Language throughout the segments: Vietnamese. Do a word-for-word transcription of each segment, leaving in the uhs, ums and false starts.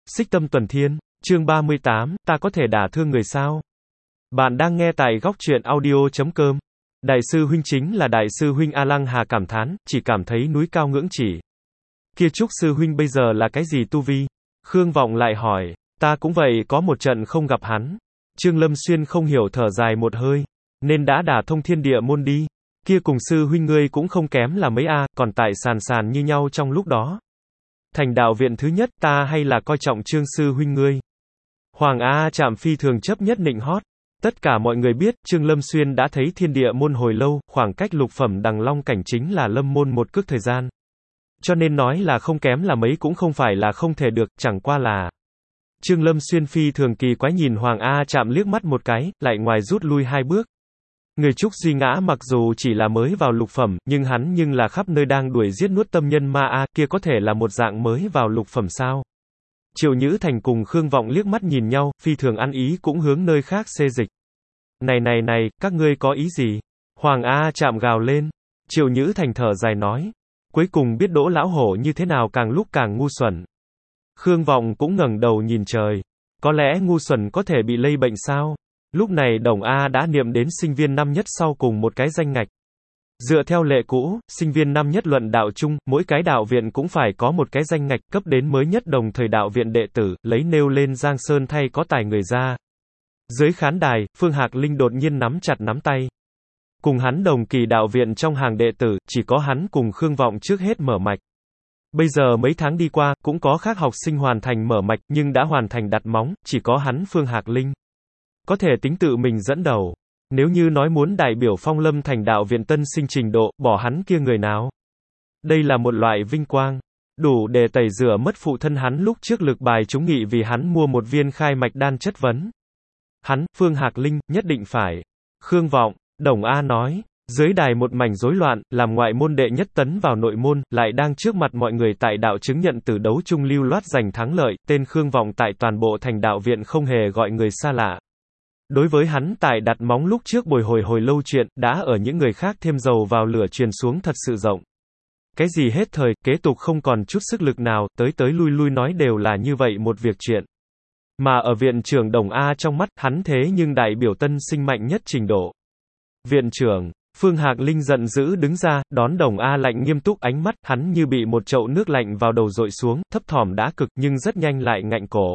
Xích Tâm Tuần Thiên, chương ba mươi tám, ta có thể đả thương người sao? Bạn đang nghe tại góc truyện audio chấm com. Đại sư huynh chính là đại sư huynh. A Lăng Hà cảm thán, chỉ cảm thấy núi cao ngưỡng chỉ. Kia Trúc sư huynh bây giờ là cái gì tu vi? Khương Vọng lại hỏi, ta cũng vậy, có một trận không gặp hắn. Trương Lâm Xuyên không hiểu, thở dài một hơi, nên đã đả thông thiên địa môn đi. Kia cùng sư huynh ngươi cũng không kém là mấy a, còn tại sàn sàn như nhau trong lúc đó. Thành đạo viện thứ nhất, ta hay là coi trọng Trương sư huynh ngươi. Hoàng A Trạm phi thường chấp nhất nịnh hót. Tất cả mọi người biết, Trương Lâm Xuyên đã thấy thiên địa môn hồi lâu, khoảng cách lục phẩm đằng long cảnh chính là lâm môn một cước thời gian. Cho nên nói là không kém là mấy cũng không phải là không thể được, chẳng qua là. Trương Lâm Xuyên phi thường kỳ quái nhìn Hoàng A Trạm liếc mắt một cái, lại ngoài rút lui hai bước. Người Trúc Duy Ngã mặc dù chỉ là mới vào lục phẩm, nhưng hắn nhưng là khắp nơi đang đuổi giết nuốt tâm nhân ma a, kia có thể là một dạng mới vào lục phẩm sao? Triệu Nhữ Thành cùng Khương Vọng liếc mắt nhìn nhau, phi thường ăn ý cũng hướng nơi khác xê dịch. Này này này, các ngươi có ý gì? Hoàng A Trạm gào lên. Triệu Nhữ Thành thở dài nói. Cuối cùng biết Đỗ lão hổ như thế nào càng lúc càng ngu xuẩn. Khương Vọng cũng ngẩng đầu nhìn trời. Có lẽ ngu xuẩn có thể bị lây bệnh sao? Lúc này Đồng A đã niệm đến sinh viên năm nhất sau cùng một cái danh ngạch. Dựa theo lệ cũ, sinh viên năm nhất luận đạo chung, mỗi cái đạo viện cũng phải có một cái danh ngạch cấp đến mới nhất đồng thời đạo viện đệ tử, lấy nêu lên Giang Sơn thay có tài người ra. Dưới khán đài, Phương Hạc Linh đột nhiên nắm chặt nắm tay. Cùng hắn đồng kỳ đạo viện trong hàng đệ tử, chỉ có hắn cùng Khương Vọng trước hết mở mạch. Bây giờ mấy tháng đi qua, cũng có khác học sinh hoàn thành mở mạch, nhưng đã hoàn thành đặt móng, chỉ có hắn Phương Hạc Linh có thể tính tự mình dẫn đầu. Nếu như nói muốn đại biểu Phong Lâm thành đạo viện tân sinh trình độ, bỏ hắn kia người nào? Đây là một loại vinh quang, đủ để tẩy rửa mất phụ thân hắn lúc trước lực bài chúng nghị vì hắn mua một viên khai mạch đan chất vấn. Hắn, Phương Hạc Linh, nhất định phải. Khương Vọng, Đồng A nói, dưới đài một mảnh rối loạn, làm ngoại môn đệ nhất tấn vào nội môn, lại đang trước mặt mọi người tại đạo chứng nhận từ đấu chung lưu loát giành thắng lợi, tên Khương Vọng tại toàn bộ thành đạo viện không hề gọi người xa lạ. Đối với hắn tại đặt móng lúc trước bồi hồi hồi lâu chuyện, đã ở những người khác thêm dầu vào lửa truyền xuống thật sự rộng. Cái gì hết thời, kế tục không còn chút sức lực nào, tới tới lui lui nói đều là như vậy một việc chuyện. Mà ở viện trưởng Đồng A trong mắt, hắn thế nhưng đại biểu tân sinh mạnh nhất trình độ. Viện trưởng, Phương Hạc Linh giận dữ đứng ra, đón Đồng A lạnh nghiêm túc ánh mắt, hắn như bị một chậu nước lạnh vào đầu dội xuống, thấp thỏm đã cực, nhưng rất nhanh lại ngạnh cổ.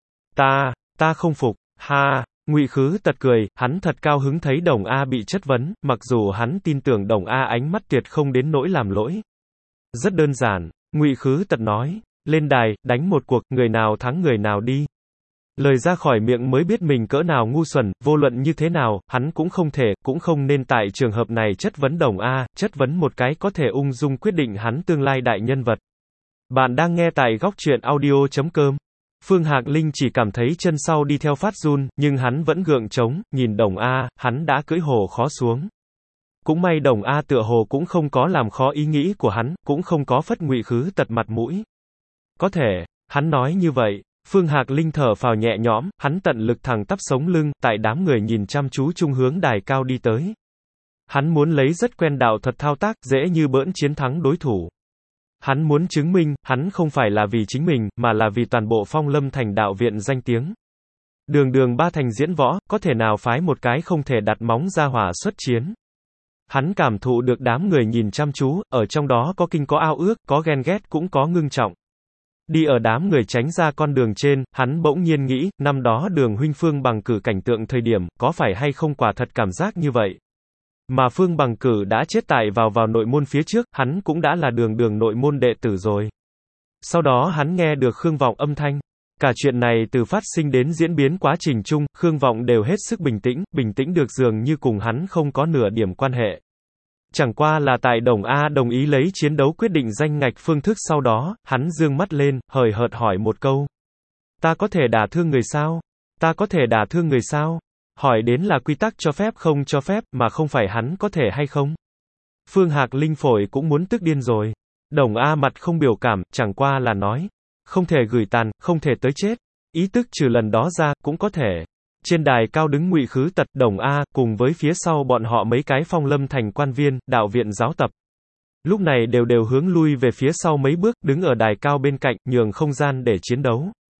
Ta, ta không phục, ha. Ngụy Khứ Tật cười, hắn thật cao hứng thấy Đồng A bị chất vấn, mặc dù hắn tin tưởng Đồng A ánh mắt tuyệt không đến nỗi làm lỗi. Rất đơn giản, Ngụy Khứ Tật nói, lên đài, đánh một cuộc, người nào thắng người nào đi. Lời ra khỏi miệng mới biết mình cỡ nào ngu xuẩn, vô luận như thế nào, hắn cũng không thể, cũng không nên tại trường hợp này chất vấn Đồng A, chất vấn một cái có thể ung dung quyết định hắn tương lai đại nhân vật. Bạn đang nghe tại góc truyện audio chấm com. Phương Hạc Linh chỉ cảm thấy chân sau đi theo phát run, nhưng hắn vẫn gượng chống, nhìn Đồng A, hắn đã cưỡi hổ khó xuống. Cũng may Đồng A tựa hồ cũng không có làm khó ý nghĩ của hắn, cũng không có phất Ngụy Khứ Tật mặt mũi. Có thể, hắn nói như vậy, Phương Hạc Linh thở phào nhẹ nhõm, hắn tận lực thẳng tắp sống lưng, tại đám người nhìn chăm chú chung hướng đài cao đi tới. Hắn muốn lấy rất quen đạo thuật thao tác, dễ như bỡn chiến thắng đối thủ. Hắn muốn chứng minh, hắn không phải là vì chính mình, mà là vì toàn bộ Phong Lâm thành đạo viện danh tiếng. Đường đường ba thành diễn võ, có thể nào phái một cái không thể đặt móng ra hỏa xuất chiến. Hắn cảm thụ được đám người nhìn chăm chú, ở trong đó có kinh có ao ước, có ghen ghét cũng có ngưng trọng. Đi ở đám người tránh ra con đường trên, hắn bỗng nhiên nghĩ, năm đó Đường huynh Phương Bằng Cử cảnh tượng thời điểm, có phải hay không quả thật cảm giác như vậy. Mà Phương Bằng Cử đã chết tại vào vào nội môn phía trước, hắn cũng đã là đường đường nội môn đệ tử rồi. Sau đó hắn nghe được Khương Vọng âm thanh. Cả chuyện này từ phát sinh đến diễn biến quá trình chung, Khương Vọng đều hết sức bình tĩnh, bình tĩnh được dường như cùng hắn không có nửa điểm quan hệ. Chẳng qua là tại Đồng A đồng ý lấy chiến đấu quyết định danh ngạch phương thức sau đó, hắn dương mắt lên, hời hợt hỏi một câu. Ta có thể đả thương người sao? Ta có thể đả thương người sao? Hỏi đến là quy tắc cho phép không cho phép, mà không phải hắn có thể hay không. Phương Hạc Linh phổi cũng muốn tức điên rồi. Đồng A mặt không biểu cảm, chẳng qua là nói. Không thể gửi tàn, không thể tới chết. Ý tức trừ lần đó ra, cũng có thể. Trên đài cao đứng Ngụy Khứ Tật, Đồng A, cùng với phía sau bọn họ mấy cái Phong Lâm thành quan viên, đạo viện giáo tập. Lúc này đều đều hướng lui về phía sau mấy bước, đứng ở đài cao bên cạnh, nhường không gian để chiến đấu.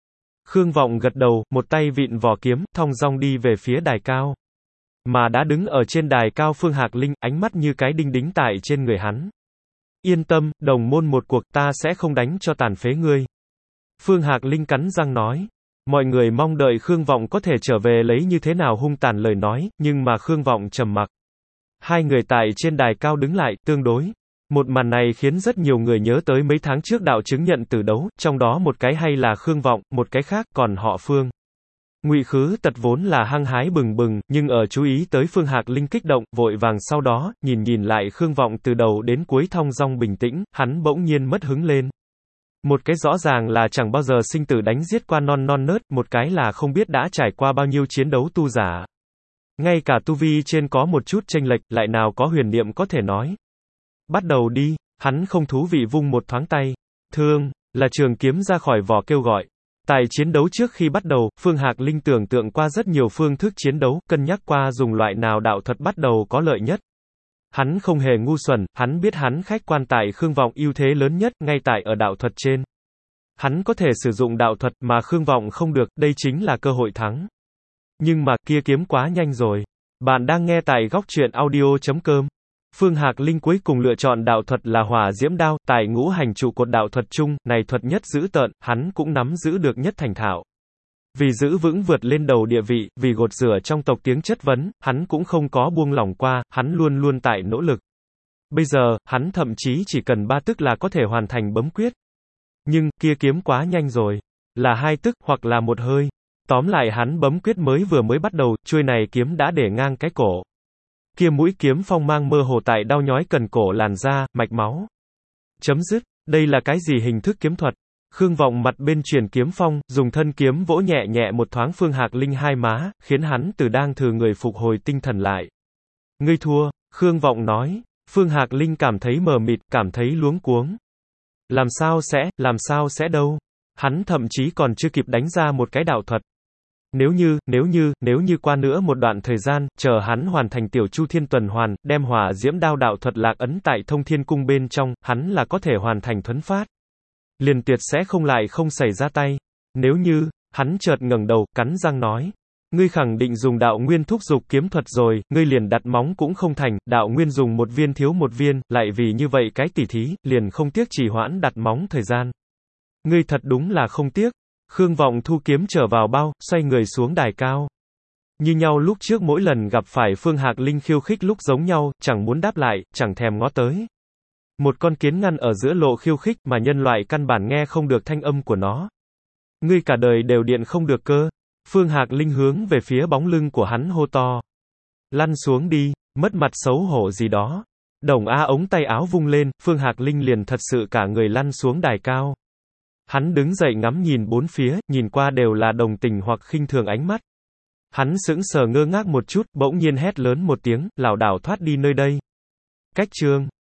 Khương Vọng gật đầu, một tay vịn vỏ kiếm, thong dong đi về phía đài cao. Mà đã đứng ở trên đài cao Phương Hạc Linh, ánh mắt như cái đinh đính tại trên người hắn. Yên tâm, đồng môn một cuộc ta sẽ không đánh cho tàn phế ngươi. Phương Hạc Linh cắn răng nói. Mọi người mong đợi Khương Vọng có thể trở về lấy như thế nào hung tàn lời nói, nhưng mà Khương Vọng trầm mặc. Hai người tại trên đài cao đứng lại, tương đối. Một màn này khiến rất nhiều người nhớ tới mấy tháng trước đạo chứng nhận tử đấu, trong đó một cái hay là Khương Vọng, một cái khác còn họ Phương. Ngụy Khứ Tật vốn là hăng hái bừng bừng, nhưng ở chú ý tới Phương Hạc Linh kích động, vội vàng sau đó, nhìn nhìn lại Khương Vọng từ đầu đến cuối thong dong bình tĩnh, hắn bỗng nhiên mất hứng lên. Một cái rõ ràng là chẳng bao giờ sinh tử đánh giết qua non non nớt, một cái là không biết đã trải qua bao nhiêu chiến đấu tu giả. Ngay cả tu vi trên có một chút chênh lệch, lại nào có huyền niệm có thể nói. Bắt đầu đi, hắn không thú vị vung một thoáng tay. Thương, là trường kiếm ra khỏi vỏ kêu gọi. Tại chiến đấu trước khi bắt đầu, Phương Hạc Linh tưởng tượng qua rất nhiều phương thức chiến đấu, cân nhắc qua dùng loại nào đạo thuật bắt đầu có lợi nhất. Hắn không hề ngu xuẩn, hắn biết hắn khách quan tại Khương Vọng ưu thế lớn nhất, ngay tại ở đạo thuật trên. Hắn có thể sử dụng đạo thuật mà Khương Vọng không được, đây chính là cơ hội thắng. Nhưng mà, kia kiếm quá nhanh rồi. Bạn đang nghe tại góc truyện audio chấm com. Phương Hạc Linh cuối cùng lựa chọn đạo thuật là hỏa diễm đao, tại ngũ hành trụ cột đạo thuật chung, này thuật nhất dữ tợn, hắn cũng nắm giữ được nhất thành thạo. Vì giữ vững vượt lên đầu địa vị, vì gột rửa trong tộc tiếng chất vấn, hắn cũng không có buông lỏng qua, hắn luôn luôn tại nỗ lực. Bây giờ, hắn thậm chí chỉ cần ba tức là có thể hoàn thành bấm quyết. Nhưng, kia kiếm quá nhanh rồi. Là hai tức, hoặc là một hơi. Tóm lại hắn bấm quyết mới vừa mới bắt đầu, chuôi này kiếm đã để ngang cái cổ. Kia mũi kiếm phong mang mơ hồ tại đau nhói cần cổ làn da, mạch máu. Chấm dứt, đây là cái gì hình thức kiếm thuật? Khương Vọng mặt bên truyền kiếm phong, dùng thân kiếm vỗ nhẹ nhẹ một thoáng Phương Hạc Linh hai má, khiến hắn từ đang thử người phục hồi tinh thần lại. Ngươi thua, Khương Vọng nói. Phương Hạc Linh cảm thấy mờ mịt, cảm thấy luống cuống. Làm sao sẽ, làm sao sẽ đâu? Hắn thậm chí còn chưa kịp đánh ra một cái đạo thuật. Nếu như, nếu như, nếu như qua nữa một đoạn thời gian, chờ hắn hoàn thành tiểu chu thiên tuần hoàn, đem hỏa diễm đao đạo thuật lạc ấn tại thông thiên cung bên trong, hắn là có thể hoàn thành thuấn phát. Liền tuyệt sẽ không lại không xảy ra tay. Nếu như, hắn chợt ngẩng đầu, cắn răng nói. Ngươi khẳng định dùng đạo nguyên thúc dục kiếm thuật rồi, ngươi liền đặt móng cũng không thành, đạo nguyên dùng một viên thiếu một viên, lại vì như vậy cái tỉ thí, liền không tiếc trì hoãn đặt móng thời gian. Ngươi thật đúng là không tiếc. Khương Vọng thu kiếm trở vào bao, xoay người xuống đài cao. Như nhau lúc trước mỗi lần gặp phải Phương Hạc Linh khiêu khích lúc giống nhau, chẳng muốn đáp lại, chẳng thèm ngó tới. Một con kiến ngăn ở giữa lộ khiêu khích mà nhân loại căn bản nghe không được thanh âm của nó. Ngươi cả đời đều điện không được cơ. Phương Hạc Linh hướng về phía bóng lưng của hắn hô to. Lăn xuống đi, mất mặt xấu hổ gì đó. Đồng A ống tay áo vung lên, Phương Hạc Linh liền thật sự cả người lăn xuống đài cao. Hắn đứng dậy ngắm nhìn bốn phía, nhìn qua đều là đồng tình hoặc khinh thường ánh mắt. Hắn sững sờ ngơ ngác một chút, bỗng nhiên hét lớn một tiếng, lảo đảo thoát đi nơi đây. Cách chương